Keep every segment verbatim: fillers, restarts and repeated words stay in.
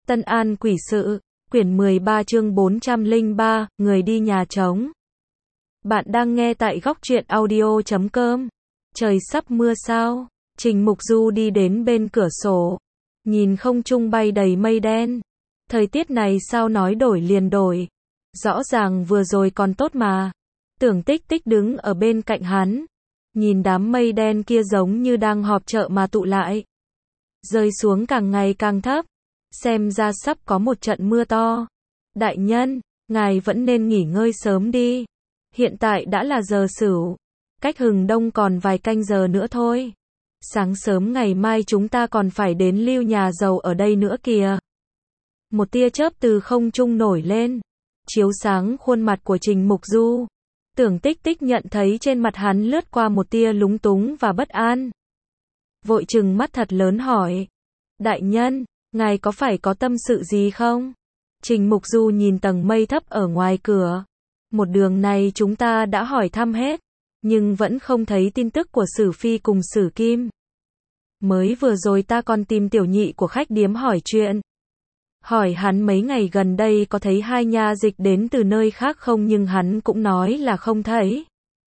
Tân An Quỷ Sự, quyển mười ba chương bốn trăm lẻ ba, người đi nhà trống. Bạn đang nghe tại góc truyện audio chấm com. Trời sắp mưa sao? Trình Mục Du đi đến bên cửa sổ, nhìn không trung bay đầy mây đen. Thời tiết này sao nói đổi liền đổi. Rõ ràng vừa rồi còn tốt mà. Tưởng Tích Tích đứng ở bên cạnh hắn, nhìn đám mây đen kia giống như đang họp chợ mà tụ lại, rơi xuống càng ngày càng thấp. Xem ra sắp có một trận mưa to. Đại nhân, ngài vẫn nên nghỉ ngơi sớm đi. Hiện tại đã là giờ sửu, cách hừng đông còn vài canh giờ nữa thôi. Sáng sớm ngày mai chúng ta còn phải đến lưu nhà giàu ở đây nữa kìa. Một tia chớp từ không trung nổi lên, chiếu sáng khuôn mặt của Trình Mục Du. Tưởng Tích Tích nhận thấy trên mặt hắn lướt qua một tia lúng túng và bất an. Vội trừng mắt thật lớn hỏi: Đại nhân, ngài có phải có tâm sự gì không? Trình Mục Du nhìn tầng mây thấp ở ngoài cửa. Một đường này chúng ta đã hỏi thăm hết, nhưng vẫn không thấy tin tức của Sử Phi cùng Sử Kim. Mới vừa rồi ta còn tìm tiểu nhị của khách điếm hỏi chuyện. Hỏi hắn mấy ngày gần đây có thấy hai nha dịch đến từ nơi khác không, nhưng hắn cũng nói là không thấy.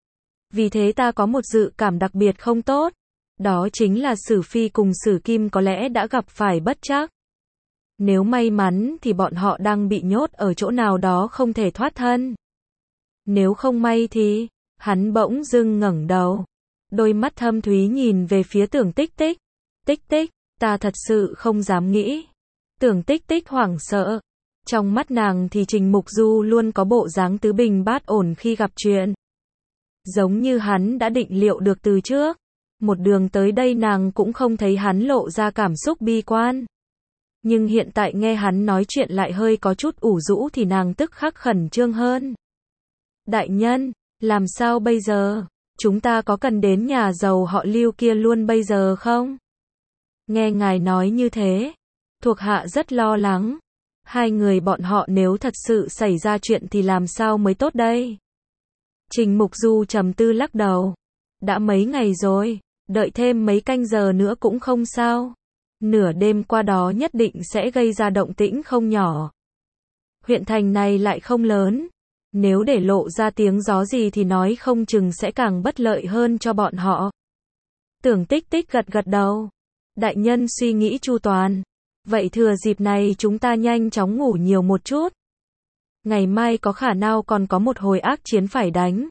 Vì thế ta có một dự cảm đặc biệt không tốt. Đó chính là Sử Phi cùng Sử Kim có lẽ đã gặp phải bất trắc. Nếu may mắn thì bọn họ đang bị nhốt ở chỗ nào đó không thể thoát thân. Nếu không may thì... Hắn bỗng dưng ngẩng đầu, đôi mắt thâm thúy nhìn về phía Tưởng Tích Tích. Tích Tích, ta thật sự không dám nghĩ. Tưởng Tích Tích hoảng sợ. Trong mắt nàng thì Trình Mục Du luôn có bộ dáng tứ bình bát ổn khi gặp chuyện. Giống như hắn đã định liệu được từ trước. Một đường tới đây nàng cũng không thấy hắn lộ ra cảm xúc bi quan. Nhưng hiện tại nghe hắn nói chuyện lại hơi có chút ủ rũ thì nàng tức khắc khẩn trương hơn. Đại nhân, làm sao bây giờ? Chúng ta có cần đến nhà giàu họ Lưu kia luôn bây giờ không? Nghe ngài nói như thế, thuộc hạ rất lo lắng. Hai người bọn họ nếu thật sự xảy ra chuyện thì làm sao mới tốt đây? Trình Mục Du trầm tư lắc đầu. Đã mấy ngày rồi, đợi thêm mấy canh giờ nữa cũng không sao. Nửa đêm qua đó nhất định sẽ gây ra động tĩnh không nhỏ. Huyện thành này lại không lớn. Nếu để lộ ra tiếng gió gì thì nói không chừng sẽ càng bất lợi hơn cho bọn họ. Tưởng Tích Tích gật gật đầu. Đại nhân suy nghĩ chu toàn. Vậy thừa dịp này chúng ta nhanh chóng ngủ nhiều một chút. Ngày mai có khả năng còn có một hồi ác chiến phải đánh.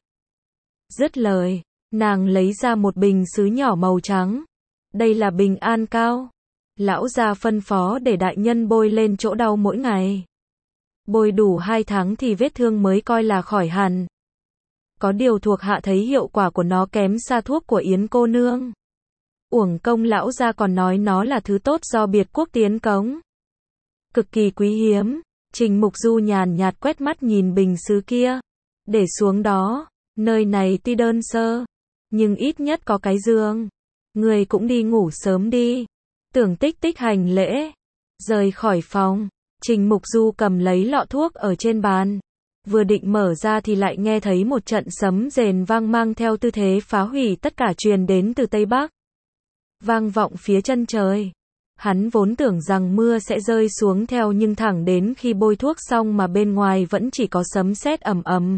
Dứt lời, nàng lấy ra một bình sứ nhỏ màu trắng. Đây là bình an cao. Lão gia phân phó để đại nhân bôi lên chỗ đau mỗi ngày. Bôi đủ hai tháng thì vết thương mới coi là khỏi hẳn. Có điều thuộc hạ thấy hiệu quả của nó kém xa thuốc của Yến cô nương. Uổng công lão gia còn nói nó là thứ tốt do biệt quốc tiến cống. Cực kỳ quý hiếm. Trình Mục Du nhàn nhạt quét mắt nhìn bình sứ kia. Để xuống đó, nơi này tuy đơn sơ, nhưng ít nhất có cái giường. Người cũng đi ngủ sớm đi. Tưởng Tích Tích hành lễ, rời khỏi phòng. Trình Mục Du cầm lấy lọ thuốc ở trên bàn. Vừa định mở ra thì lại nghe thấy một trận sấm rền vang mang theo tư thế phá hủy tất cả truyền đến từ Tây Bắc. Vang vọng phía chân trời. Hắn vốn tưởng rằng mưa sẽ rơi xuống theo nhưng thẳng đến khi bôi thuốc xong mà bên ngoài vẫn chỉ có sấm sét ầm ầm.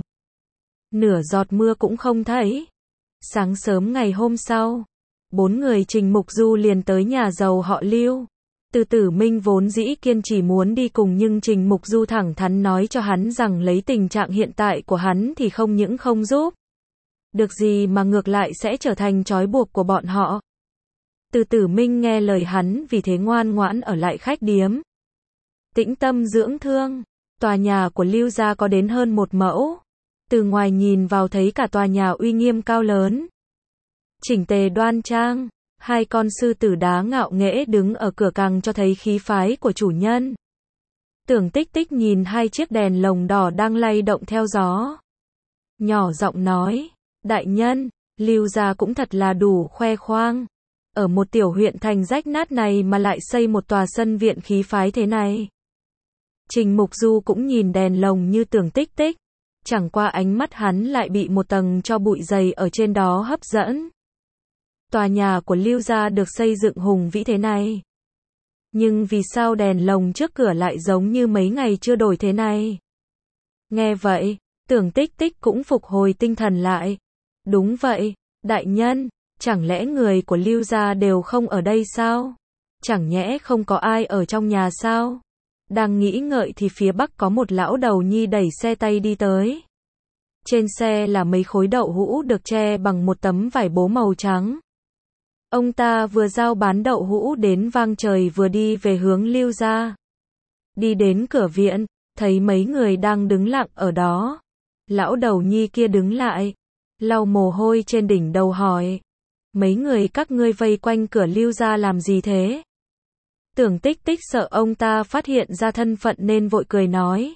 Nửa giọt mưa cũng không thấy. Sáng sớm ngày hôm sau, bốn người Trình Mục Du liền tới nhà giàu họ Lưu. Từ Tử Minh vốn dĩ kiên trì muốn đi cùng nhưng Trình Mục Du thẳng thắn nói cho hắn rằng lấy tình trạng hiện tại của hắn thì không những không giúp được gì mà ngược lại sẽ trở thành trói buộc của bọn họ. Từ Tử Minh nghe lời hắn vì thế ngoan ngoãn ở lại khách điếm. Tĩnh tâm dưỡng thương. Tòa nhà của Lưu gia có đến hơn một mẫu. Từ ngoài nhìn vào thấy cả tòa nhà uy nghiêm cao lớn, chỉnh tề đoan trang. Hai con sư tử đá ngạo nghễ đứng ở cửa càng cho thấy khí phái của chủ nhân. Tưởng Tích Tích nhìn hai chiếc đèn lồng đỏ đang lay động theo gió, nhỏ giọng nói: Đại nhân, Lưu gia cũng thật là đủ khoe khoang. Ở một tiểu huyện thành rách nát này mà lại xây một tòa sân viện khí phái thế này. Trình Mục Du cũng nhìn đèn lồng như Tưởng Tích Tích. Chẳng qua ánh mắt hắn lại bị một tầng tro bụi dày ở trên đó hấp dẫn. Tòa nhà của Lưu gia được xây dựng hùng vĩ thế này, Nhưng vì sao đèn lồng trước cửa lại giống như mấy ngày chưa đổi thế này? Nghe vậy, Tưởng Tích Tích cũng phục hồi tinh thần lại. Đúng vậy, đại nhân, chẳng lẽ người của Lưu gia đều không ở đây sao? Chẳng nhẽ không có ai ở trong nhà sao? Đang nghĩ ngợi thì phía bắc có một lão đầu nhi đẩy xe tay đi tới. Trên xe là mấy khối đậu hũ được che bằng một tấm vải bố màu trắng. Ông ta vừa giao bán đậu hũ đến vang trời vừa đi về hướng Lưu gia. Đi đến cửa viện, thấy mấy người đang đứng lặng ở đó. Lão đầu nhi kia đứng lại, lau mồ hôi trên đỉnh đầu hỏi. Mấy người các ngươi vây quanh cửa Lưu gia làm gì thế? Tưởng Tích Tích sợ ông ta phát hiện ra thân phận nên vội cười nói.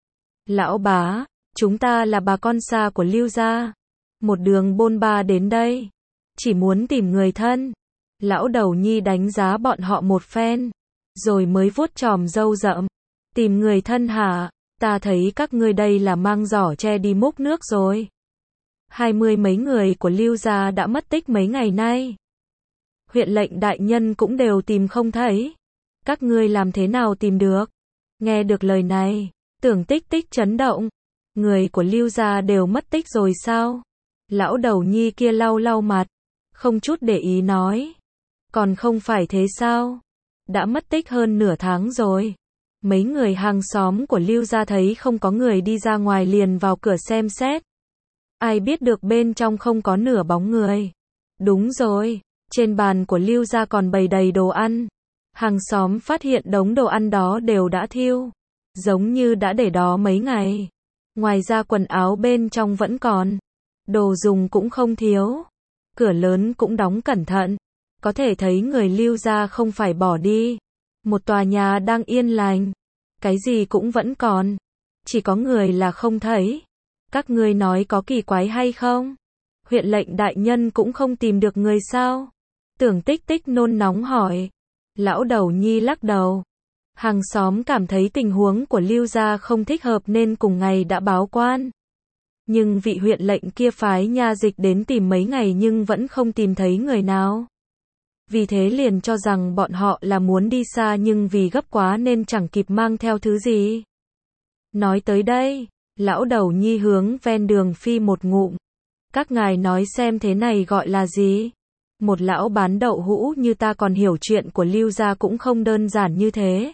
Lão bá, chúng ta là bà con xa của Lưu gia. Một đường bôn ba đến đây. Chỉ muốn tìm người thân. Lão đầu nhi đánh giá bọn họ một phen. Rồi mới vuốt chòm râu rậm. Tìm người thân hả? Ta thấy các ngươi đây là mang giỏ che đi múc nước rồi. Hai mươi mấy người của Lưu gia đã mất tích mấy ngày nay. Huyện lệnh đại nhân cũng đều tìm không thấy. Các ngươi làm thế nào tìm được? Nghe được lời này, Tưởng Tích Tích chấn động. Người của Lưu gia đều mất tích rồi sao? Lão đầu nhi kia lau lau mặt, không chút để ý nói. Còn không phải thế sao? Đã mất tích hơn nửa tháng rồi. Mấy người hàng xóm của Lưu gia thấy không có người đi ra ngoài liền vào cửa xem xét. Ai biết được bên trong không có nửa bóng người. Đúng rồi, trên bàn của Lưu gia còn bày đầy đồ ăn. Hàng xóm phát hiện đống đồ ăn đó đều đã thiêu, giống như đã để đó mấy ngày. Ngoài ra quần áo bên trong vẫn còn, đồ dùng cũng không thiếu. Cửa lớn cũng đóng cẩn thận, có thể thấy người Lưu gia không phải bỏ đi. Một tòa nhà đang yên lành, cái gì cũng vẫn còn, chỉ có người là không thấy. Các ngươi nói có kỳ quái hay không? Huyện lệnh đại nhân cũng không tìm được người sao? Tưởng Tích Tích nôn nóng hỏi. Lão đầu nhi lắc đầu. Hàng xóm cảm thấy tình huống của Lưu gia không thích hợp nên cùng ngày đã báo quan. Nhưng vị huyện lệnh kia phái nha dịch đến tìm mấy ngày nhưng vẫn không tìm thấy người nào. Vì thế liền cho rằng bọn họ là muốn đi xa nhưng vì gấp quá nên chẳng kịp mang theo thứ gì. Nói tới đây, lão đầu nhi hướng ven đường phi một ngụm. Các ngài nói xem thế này gọi là gì? Một lão bán đậu hũ như ta còn hiểu chuyện của Lưu gia cũng không đơn giản như thế.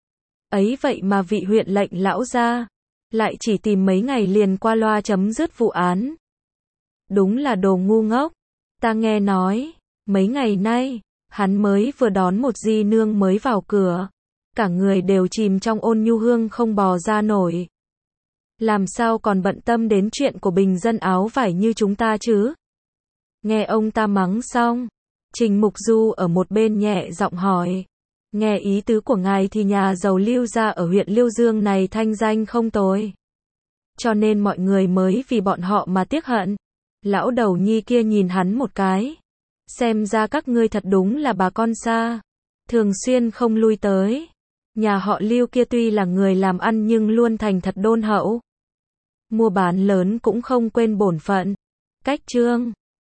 Ấy vậy mà vị huyện lệnh lão gia lại chỉ tìm mấy ngày liền qua loa chấm dứt vụ án. Đúng là đồ ngu ngốc. Ta nghe nói, mấy ngày nay, hắn mới vừa đón một di nương mới vào cửa. Cả người đều chìm trong ôn nhu hương không bò ra nổi. Làm sao còn bận tâm đến chuyện của bình dân áo vải như chúng ta chứ? Nghe ông ta mắng xong, Trình Mục Du ở một bên nhẹ giọng hỏi. Nghe ý tứ của ngài thì nhà giàu Lưu gia ở huyện Liêu Dương này thanh danh không tồi. Cho nên mọi người mới vì bọn họ mà tiếc hận. Lão đầu nhi kia nhìn hắn một cái. Xem ra các ngươi thật đúng là bà con xa. Thường xuyên không lui tới. Nhà họ Lưu kia tuy là người làm ăn nhưng luôn thành thật đôn hậu. Mua bán lớn cũng không quên bổn phận. Cách chương